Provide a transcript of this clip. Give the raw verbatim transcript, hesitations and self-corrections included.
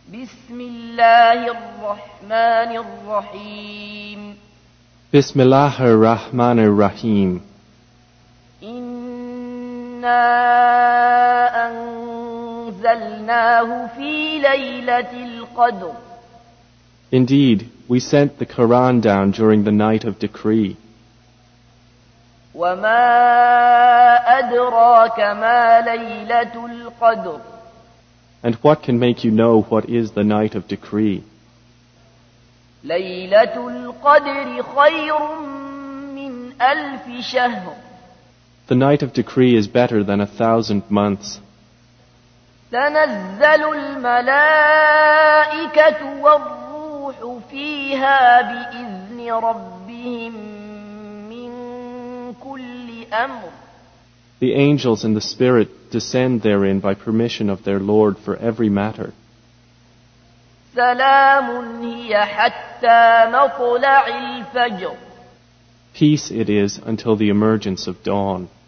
بسم الله الرحمن الرحيم Bismillah ar-Rahman ar-Rahim. إنا أنزلناه في ليلة القدر Indeed, we sent the Quran down during the night of decree. وما أدراك ما ليلة القدر And what can make you know what is the night of decree? ليلة القدر خير من ألف شهر The night of decree is better than a thousand months. تنزل الملائكة والروح فيها بإذن ربهم من كل أمر The angels and the Spirit descend therein by permission of their Lord for every matter. سلام هي حتى مطلع الفجر Peace it is until the emergence of dawn.